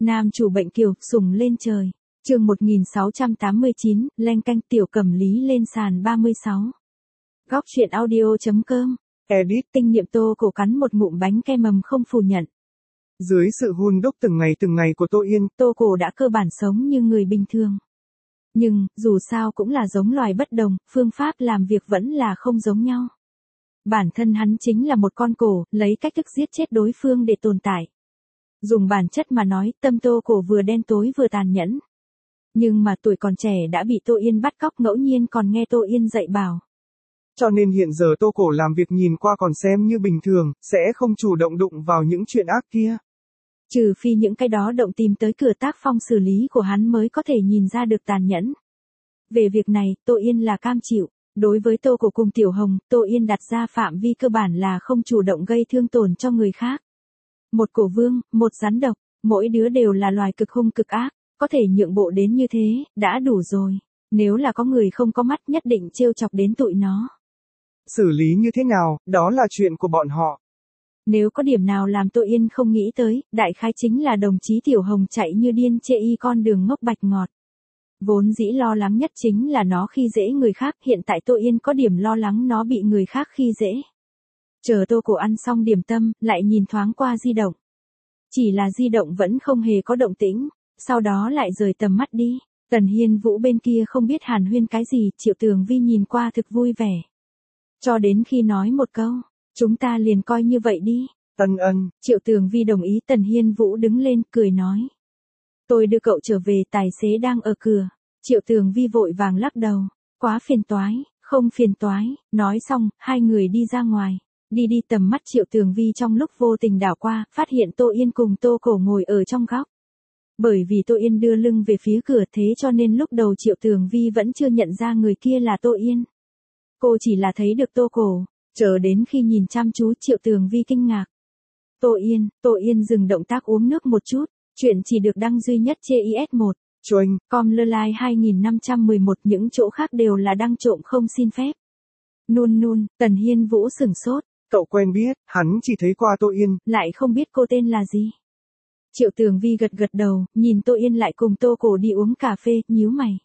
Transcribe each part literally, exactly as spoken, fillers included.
Nam chủ bệnh kiều, sùng lên trời. Chương một nghìn sáu trăm tám mươi chín, leng canh tiểu cẩm lý lên sàn ba mươi sáu. Góc truyện audio chấm com. Edit. Kinh nghiệm Tô Cổ cắn một ngụm bánh kem mầm không phủ nhận. Dưới sự hun đúc từng ngày từng ngày của Tô Yên, Tô Cổ đã cơ bản sống như người bình thường. Nhưng, dù sao cũng là giống loài bất đồng, phương pháp làm việc vẫn là không giống nhau. Bản thân hắn chính là một con cổ, lấy cách thức giết chết đối phương để tồn tại. Dùng bản chất mà nói, tâm Tô Cổ vừa đen tối vừa tàn nhẫn. Nhưng mà tuổi còn trẻ đã bị Tô Yên bắt cóc, ngẫu nhiên còn nghe Tô Yên dạy bảo. Cho nên hiện giờ Tô Cổ làm việc nhìn qua còn xem như bình thường, sẽ không chủ động đụng vào những chuyện ác kia. Trừ phi những cái đó động tìm tới cửa tác phong xử lý của hắn mới có thể nhìn ra được tàn nhẫn. Về việc này, Tô Yên là cam chịu. Đối với Tô Cổ cùng Tiểu Hồng, Tô Yên đặt ra phạm vi cơ bản là không chủ động gây thương tổn cho người khác. Một cổ vương, một rắn độc, mỗi đứa đều là loài cực hung cực ác, có thể nhượng bộ đến như thế, đã đủ rồi. Nếu là có người không có mắt nhất định trêu chọc đến tụi nó. Xử lý như thế nào, đó là chuyện của bọn họ. Nếu có điểm nào làm Tô Yên không nghĩ tới, đại khái chính là đồng chí Tiểu Hồng chạy như điên chê y con đường ngốc bạch ngọt. Vốn dĩ lo lắng nhất chính là nó khi dễ người khác, hiện tại Tô Yên có điểm lo lắng nó bị người khác khi dễ. Chờ Tô Cổ ăn xong điểm tâm, lại nhìn thoáng qua di động. Chỉ là di động vẫn không hề có động tĩnh, sau đó lại rời tầm mắt đi. Tần Hiên Vũ bên kia không biết hàn huyên cái gì, Triệu Tường Vi nhìn qua thực vui vẻ. Cho đến khi nói một câu, chúng ta liền coi như vậy đi. Tân ân. Triệu Tường Vi đồng ý. Tần Hiên Vũ đứng lên, cười nói. Tôi đưa cậu trở về, tài xế đang ở cửa. Triệu Tường Vi vội vàng lắc đầu. Quá phiền toái, không phiền toái. Nói xong, hai người đi ra ngoài. Đi đi tầm mắt Triệu Tường Vi trong lúc vô tình đảo qua, phát hiện Tô Yên cùng Tô Cổ ngồi ở trong góc. Bởi vì Tô Yên đưa lưng về phía cửa, thế cho nên lúc đầu Triệu Tường Vi vẫn chưa nhận ra người kia là Tô Yên. Cô chỉ là thấy được Tô Cổ, chờ đến khi nhìn chăm chú Triệu Tường Vi kinh ngạc. Tô Yên, Tô Yên dừng động tác uống nước một chút, chuyện chỉ được đăng duy nhất trên i ét một. Choanh. Com lơ lai hai nghìn năm trăm mười một, những chỗ khác đều là đăng trộm không xin phép. Nun nun, Tần Hiên Vũ sửng sốt. Cậu quen biết, hắn chỉ thấy qua Tô Yên. Lại không biết cô tên là gì. Triệu Tường Vi gật gật đầu, nhìn Tô Yên lại cùng Tô Cổ đi uống cà phê, nhíu mày.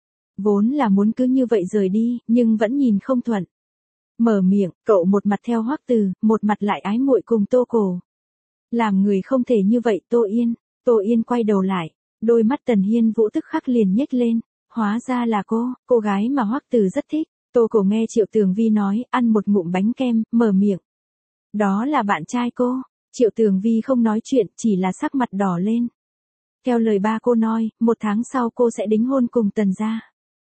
Vốn là muốn cứ như vậy rời đi, nhưng vẫn nhìn không thuận. Mở miệng, cậu một mặt theo Hoắc Từ, một mặt lại ái muội cùng Tô Cổ. Làm người không thể như vậy. Tô Yên. Tô Yên quay đầu lại, đôi mắt Tần Hiên Vũ tức khắc liền nhếch lên. Hóa ra là cô, cô gái mà Hoắc Từ rất thích. Tô Cổ nghe Triệu Tường Vi nói, ăn một ngụm bánh kem, mở miệng. Đó là bạn trai cô. Triệu Tường Vi không nói chuyện, chỉ là sắc mặt đỏ lên. Theo lời ba cô nói, một tháng sau cô sẽ đính hôn cùng Tần gia.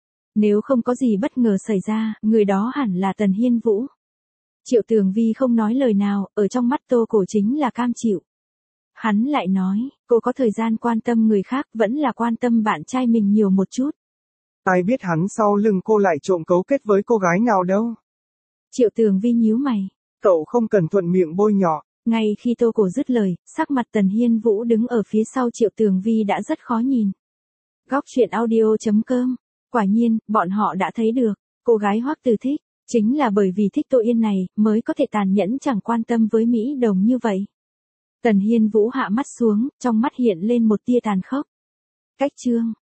Nếu không có gì bất ngờ xảy ra, người đó hẳn là Tần Hiên Vũ. Triệu Tường Vi không nói lời nào, ở trong mắt Tô Cổ chính là cam chịu. Hắn lại nói, cô có thời gian quan tâm người khác, vẫn là quan tâm bạn trai mình nhiều một chút. Ai biết hắn sau lưng cô lại trộm cấu kết với cô gái nào đâu. Triệu Tường Vi nhíu mày. Cậu không cần thuận miệng bôi nhọ. Ngay khi Tô Cổ dứt lời, sắc mặt Tần Hiên Vũ đứng ở phía sau Triệu Tường Vi đã rất khó nhìn. Góc truyện audio chấm com. Quả nhiên, bọn họ đã thấy được, cô gái Hoắc Từ thích, chính là bởi vì thích Tô Yên này, mới có thể tàn nhẫn chẳng quan tâm với Mỹ Đồng như vậy. Tần Hiên Vũ hạ mắt xuống, trong mắt hiện lên một tia tàn khốc. Cách chương.